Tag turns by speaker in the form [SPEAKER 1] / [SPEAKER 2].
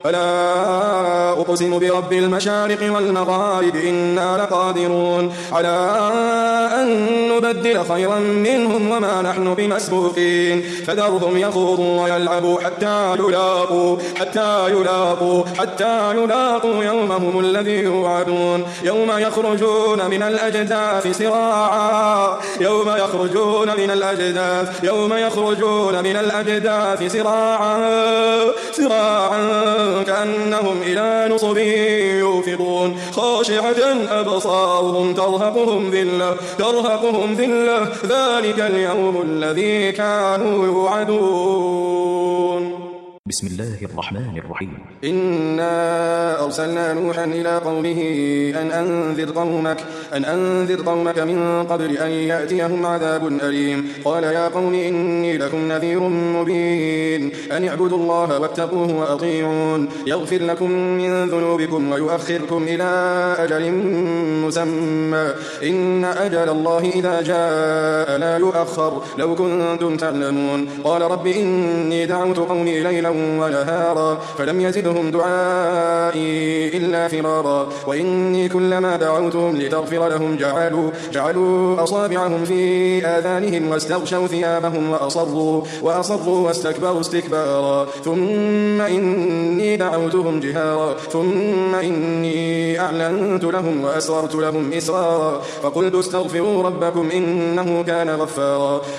[SPEAKER 1] فلا أقسم برب المشارق والمغارب إنا لقادرون على أن نبدل خيرا منهم وما نحن بمسبوقين فذرهم يخوضوا ويلعبوا حتى يلاقوا يومهم الذي يوعدون يوم يخرجون من الأجداث سراعا كأنهم إلى نصب يوفضون خاشعة أبصارهم ترهقهم ذلة ذلك اليوم الذي كانوا يوعدون.
[SPEAKER 2] بسم الله الرحمن الرحيم.
[SPEAKER 1] إنا أرسلنا نوحا إلى قومه أن أنذر قومك من قبل أن يأتيهم عذاب أليم. قال يا قوم إني لكم نذير مبين أن اعبدوا الله واتقوه وأطيعون يغفر لكم من ذنوبكم ويؤخركم إلى أجل مسمى إن أجل الله إذا جاء لا يؤخر لو كنتم تعلمون. قال رب إني دعوت قومي ليلا ونهارا فلم يزدهم دعائي إلا فرارا وإني كلما دعوتهم لتغفر لهم جعلوا أصابعهم في آذانهم واستغشوا ثيابهم وأصروا واستكبروا استكبارا ثم إني دعوتهم جهارا ثم إني أعلنت لهم وأسررت لهم إسرارا فقلت استغفروا ربكم إنه كان غفارا